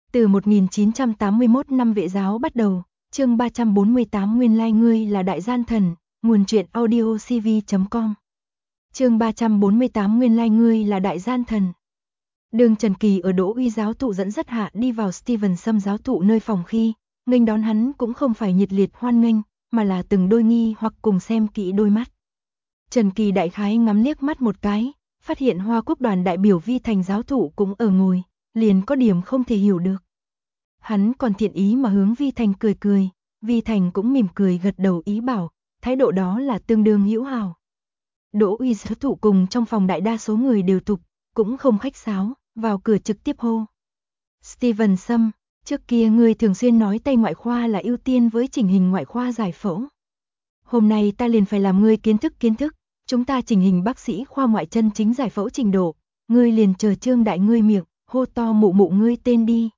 Từ 1981 năm Vệ giáo bắt đầu, chương 348 nguyên lai ngươi là đại gian thần, nguồn truyện audio cv.com. Chương 348 nguyên lai ngươi là đại gian thần. Đường Trần Kỳ ở Đỗ Uy giáo thụ dẫn dắt hạ đi vào Steven Sâm giáo thụ nơi phòng khi, nghênh đón hắn cũng không phải nhiệt liệt hoan nghênh, mà là từng đôi nghi hoặc cùng xem kỹ đôi mắt. Trần Kỳ đại khái ngắm liếc mắt một cái, phát hiện Hoa Quốc đoàn đại biểu Vi Thành giáo thụ cũng ở ngồi, liền có điểm không thể hiểu được. Hắn còn thiện ý mà hướng Vi Thành cười cười, Vi Thành cũng mỉm cười gật đầu ý bảo, thái độ đó là tương đương hữu hảo. Đỗ Uy giáo thụ cùng trong phòng đại đa số người đều tục, cũng không khách sáo, vào cửa trực tiếp hô. Steven Sâm, trước kia ngươi thường xuyên nói Tây ngoại khoa là ưu tiên với chỉnh hình ngoại khoa giải phẫu. Hôm nay ta liền phải làm ngươi kiến thức, chúng ta chỉnh hình bác sĩ khoa ngoại chân chính giải phẫu trình độ, ngươi liền chờ trương đại ngươi miệng, hô to mụ mụ ngươi tên đi.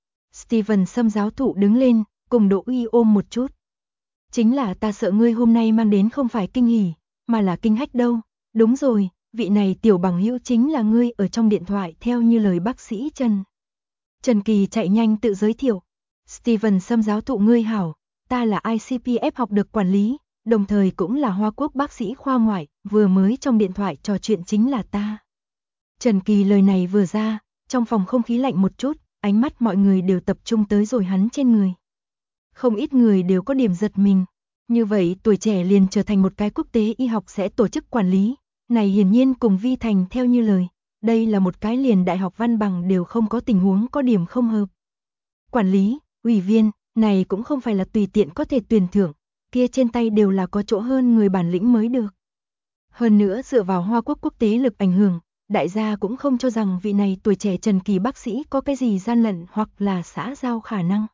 Steven Sâm giáo thụ đứng lên, cùng Đỗ Uy ôm một chút. Chính là ta sợ ngươi hôm nay mang đến không phải kinh hỉ, mà là kinh hách đâu. Đúng rồi, vị này tiểu bằng hữu chính là ngươi ở trong điện thoại theo như lời bác sĩ Trần. Trần Kỳ chạy nhanh tự giới thiệu. Steven Sâm giáo thụ ngươi hảo, ta là ICPF học được quản lý, đồng thời cũng là Hoa Quốc bác sĩ khoa ngoại, vừa mới trong điện thoại trò chuyện chính là ta. Trần Kỳ lời này vừa ra, trong phòng không khí lạnh một chút, ánh mắt mọi người đều tập trung tới rồi hắn trên người. Không ít người đều có điểm giật mình, như vậy tuổi trẻ liền trở thành một cái quốc tế y học sẽ tổ chức quản lý, này hiển nhiên cùng Vi Thành theo như lời, đây là một cái liền đại học văn bằng đều không có tình huống có điểm không hợp. Quản lý, ủy viên, này cũng không phải là tùy tiện có thể tuyển thưởng, kia trên tay đều là có chỗ hơn người bản lĩnh mới được. Hơn nữa dựa vào Hoa Quốc quốc tế lực ảnh hưởng, đại gia cũng không cho rằng vị này tuổi trẻ Trần Kỳ bác sĩ có cái gì gian lận hoặc là xã giao khả năng.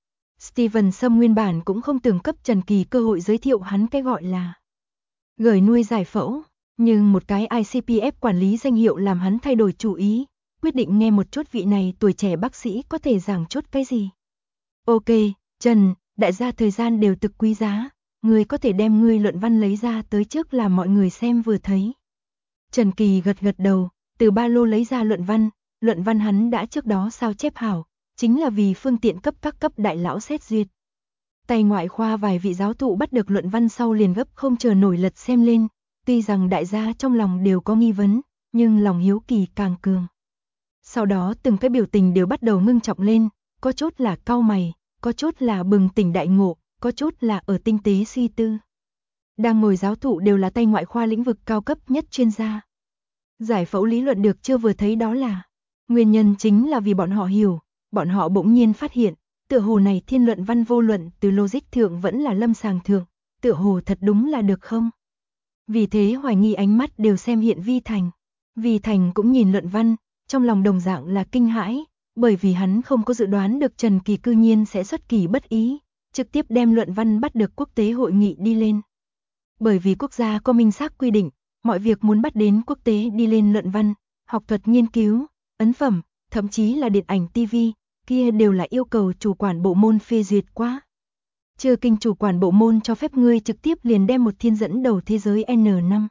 Steven Sâm nguyên bản cũng không từng cấp Trần Kỳ cơ hội giới thiệu hắn cái gọi là gửi nuôi giải phẫu, nhưng một cái ICPF quản lý danh hiệu làm hắn thay đổi chủ ý, quyết định nghe một chút vị này tuổi trẻ bác sĩ có thể giảng chút cái gì. Ok, Trần, đại gia thời gian đều thực quý giá, ngươi có thể đem ngươi luận văn lấy ra tới trước làm mọi người xem vừa thấy. Trần Kỳ gật đầu, từ ba lô lấy ra luận văn hắn đã trước đó sao chép hảo, chính là vì phương tiện cấp các cấp đại lão xét duyệt. Tây ngoại khoa vài vị giáo thụ bắt được luận văn sau liền gấp không chờ nổi lật xem lên, tuy rằng đại gia trong lòng đều có nghi vấn, nhưng lòng hiếu kỳ càng cường. Sau đó từng cái biểu tình đều bắt đầu ngưng trọng lên, có chút là cau mày, có chút là bừng tỉnh đại ngộ, có chút là ở tinh tế suy tư. Đang ngồi giáo thụ đều là Tây ngoại khoa lĩnh vực cao cấp nhất chuyên gia. Giải phẫu lý luận được chưa vừa thấy đó là, nguyên nhân chính là vì bọn họ hiểu, bọn họ bỗng nhiên phát hiện, tựa hồ này thiên luận văn vô luận từ logic thượng vẫn là lâm sàng thượng, tựa hồ thật đúng là được không? Vì thế hoài nghi ánh mắt đều xem hiện Vi Thành. Vi Thành cũng nhìn luận văn, trong lòng đồng dạng là kinh hãi, bởi vì hắn không có dự đoán được Trần Kỳ cư nhiên sẽ xuất kỳ bất ý, trực tiếp đem luận văn bắt được quốc tế hội nghị đi lên. Bởi vì quốc gia có minh xác quy định, mọi việc muốn bắt đến quốc tế đi lên luận văn, học thuật nghiên cứu, ấn phẩm, thậm chí là điện ảnh TV, kia đều là yêu cầu chủ quản bộ môn phê duyệt quá. Chưa kinh chủ quản bộ môn cho phép ngươi trực tiếp liền đem một thiên dẫn đầu thế giới N5.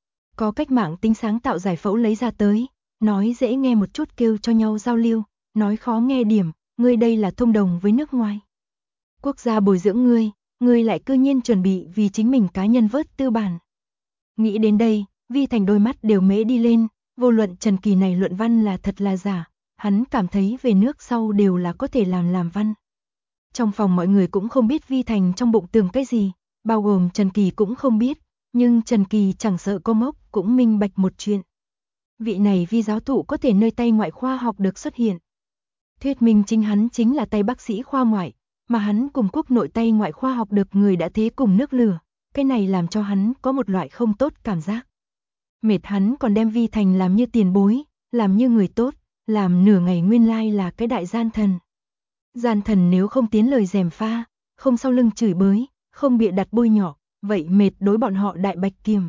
Có cách mạng tính sáng tạo giải phẫu lấy ra tới, nói dễ nghe một chút kêu cho nhau giao lưu, nói khó nghe điểm, ngươi đây là thông đồng với nước ngoài. Quốc gia bồi dưỡng ngươi lại cư nhiên chuẩn bị vì chính mình cá nhân vớt tư bản. Nghĩ đến đây, Vi Thành đôi mắt đều mễ đi lên, vô luận Trần Kỳ này luận văn là thật là giả, hắn cảm thấy về nước sau đều là có thể làm văn. Trong phòng mọi người cũng không biết Vi Thành trong bụng tưởng cái gì, bao gồm Trần Kỳ cũng không biết, nhưng Trần Kỳ chẳng sợ cô mốc cũng minh bạch một chuyện. Vị này Vi giáo thụ có thể nơi Tây ngoại khoa học được xuất hiện. Thuyết minh chính hắn chính là Tây bác sĩ khoa ngoại, mà hắn cùng quốc nội Tây ngoại khoa học được người đã thế cùng nước lửa, cái này làm cho hắn có một loại không tốt cảm giác. Mệt hắn còn đem Vi Thành làm như tiền bối, làm như người tốt, làm nửa ngày nguyên lai là cái đại gian thần. Gian thần nếu không tiến lời gièm pha, không sau lưng chửi bới, không bịa đặt bôi nhọ, vậy mệt đối bọn họ đại bạch kiềm.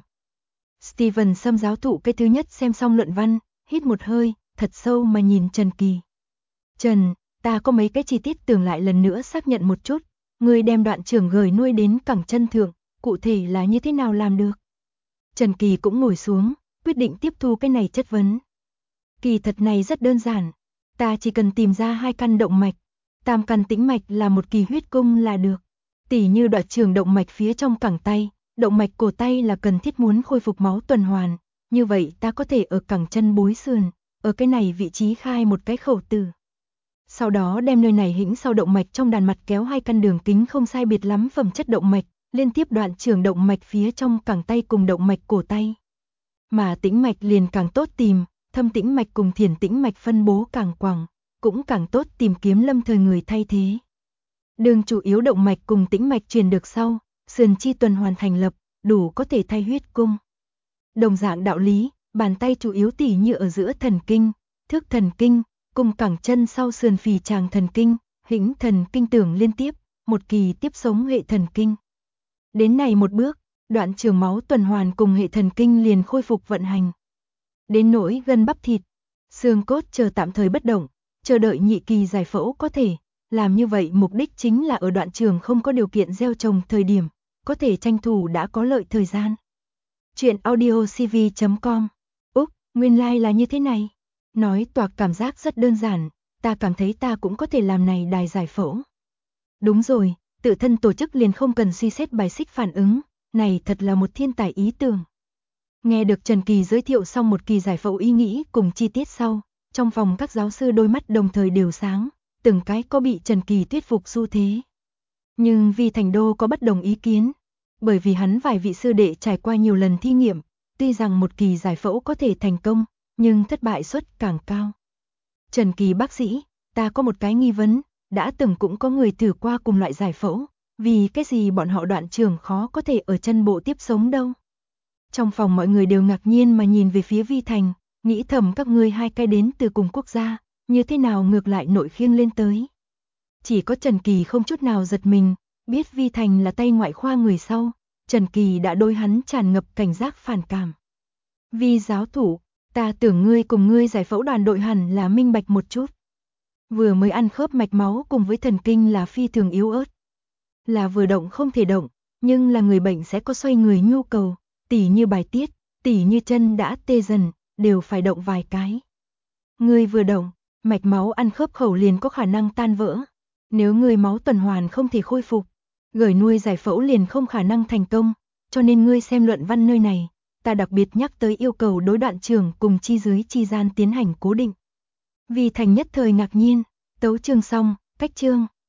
Steven Sâm giáo thụ cái thứ nhất xem xong luận văn, hít một hơi, thật sâu mà nhìn Trần Kỳ. Trần, ta có mấy cái chi tiết tưởng lại lần nữa xác nhận một chút, ngươi đem đoạn trưởng gửi nuôi đến cẳng chân thượng, cụ thể là như thế nào làm được? Trần Kỳ cũng ngồi xuống, quyết định tiếp thu cái này chất vấn. Kỳ thật này rất đơn giản, Ta chỉ cần tìm ra 2 căn động mạch, tam căn tĩnh mạch là một kỳ huyết cung là được. Tỉ như đoạn trường động mạch phía trong cẳng tay, động mạch cổ tay là cần thiết muốn khôi phục máu tuần hoàn, như vậy ta có thể ở cẳng chân bối sườn, ở cái này vị trí khai một cái khẩu tử. Sau đó đem nơi này hĩnh sau động mạch trong đàn mặt kéo 2 căn đường kính không sai biệt lắm phẩm chất động mạch, liên tiếp đoạn trường động mạch phía trong cẳng tay cùng động mạch cổ tay. Mà tĩnh mạch liền càng tốt tìm, thâm tĩnh mạch cùng thiển tĩnh mạch phân bố càng quảng, cũng càng tốt tìm kiếm lâm thời người thay thế. Đường chủ yếu động mạch cùng tĩnh mạch truyền được sau, sườn chi tuần hoàn thành lập, đủ có thể thay huyết cung. Đồng dạng đạo lý, bàn tay chủ yếu tỉ như ở giữa thần kinh, thước thần kinh, cùng cẳng chân sau sườn phì tràng thần kinh, hĩnh thần kinh tưởng liên tiếp, một kỳ tiếp sống hệ thần kinh. Đến này một bước, đoạn trường máu tuần hoàn cùng hệ thần kinh liền khôi phục vận hành. Đến nỗi gân bắp thịt, xương cốt chờ tạm thời bất động, chờ đợi nhị kỳ giải phẫu có thể. Làm như vậy mục đích chính là ở đoạn trường không có điều kiện gieo trồng thời điểm, có thể tranh thủ đã có lợi thời gian. Chuyện audiocv.com. Úc, nguyên lai là như thế này. Nói toạc cảm giác rất đơn giản, ta cảm thấy ta cũng có thể làm này đài giải phẫu. Đúng rồi, tự thân tổ chức liền không cần suy xét bài xích phản ứng, này thật là một thiên tài ý tưởng. Nghe được Trần Kỳ giới thiệu xong một kỳ giải phẫu ý nghĩ cùng chi tiết sau, trong phòng các giáo sư đôi mắt đồng thời đều sáng, từng cái có bị Trần Kỳ thuyết phục xu thế. Nhưng Vi Thành Đô có bất đồng ý kiến, bởi vì hắn vài vị sư đệ trải qua nhiều lần thí nghiệm, tuy rằng một kỳ giải phẫu có thể thành công, nhưng thất bại suất càng cao. Trần Kỳ bác sĩ, ta có một cái nghi vấn, đã từng cũng có người thử qua cùng loại giải phẫu, vì cái gì bọn họ đoạn trường khó có thể ở chân bộ tiếp sống đâu. Trong phòng mọi người đều ngạc nhiên mà nhìn về phía Vi Thành, nghĩ thầm các ngươi 2 cái đến từ cùng quốc gia, như thế nào ngược lại nội khiêng lên tới. Chỉ có Trần Kỳ không chút nào giật mình, biết Vi Thành là tay ngoại khoa người sau, Trần Kỳ đã đối hắn tràn ngập cảnh giác phản cảm. Vi giáo thủ, ta tưởng ngươi cùng ngươi giải phẫu đoàn đội hẳn là minh bạch một chút. Vừa mới ăn khớp mạch máu cùng với thần kinh là phi thường yếu ớt. Là vừa động không thể động, nhưng là người bệnh sẽ có xoay người nhu cầu, tỉ như bài tiết, tỉ như chân đã tê dần, đều phải động vài cái. Ngươi vừa động, mạch máu ăn khớp khẩu liền có khả năng tan vỡ. Nếu ngươi máu tuần hoàn không thể khôi phục, gửi nuôi giải phẫu liền không khả năng thành công, cho nên ngươi xem luận văn nơi này, ta đặc biệt nhắc tới yêu cầu đối đoạn trường cùng chi dưới chi gian tiến hành cố định. Vi Thành nhất thời ngạc nhiên, tấu chương xong, cách chương.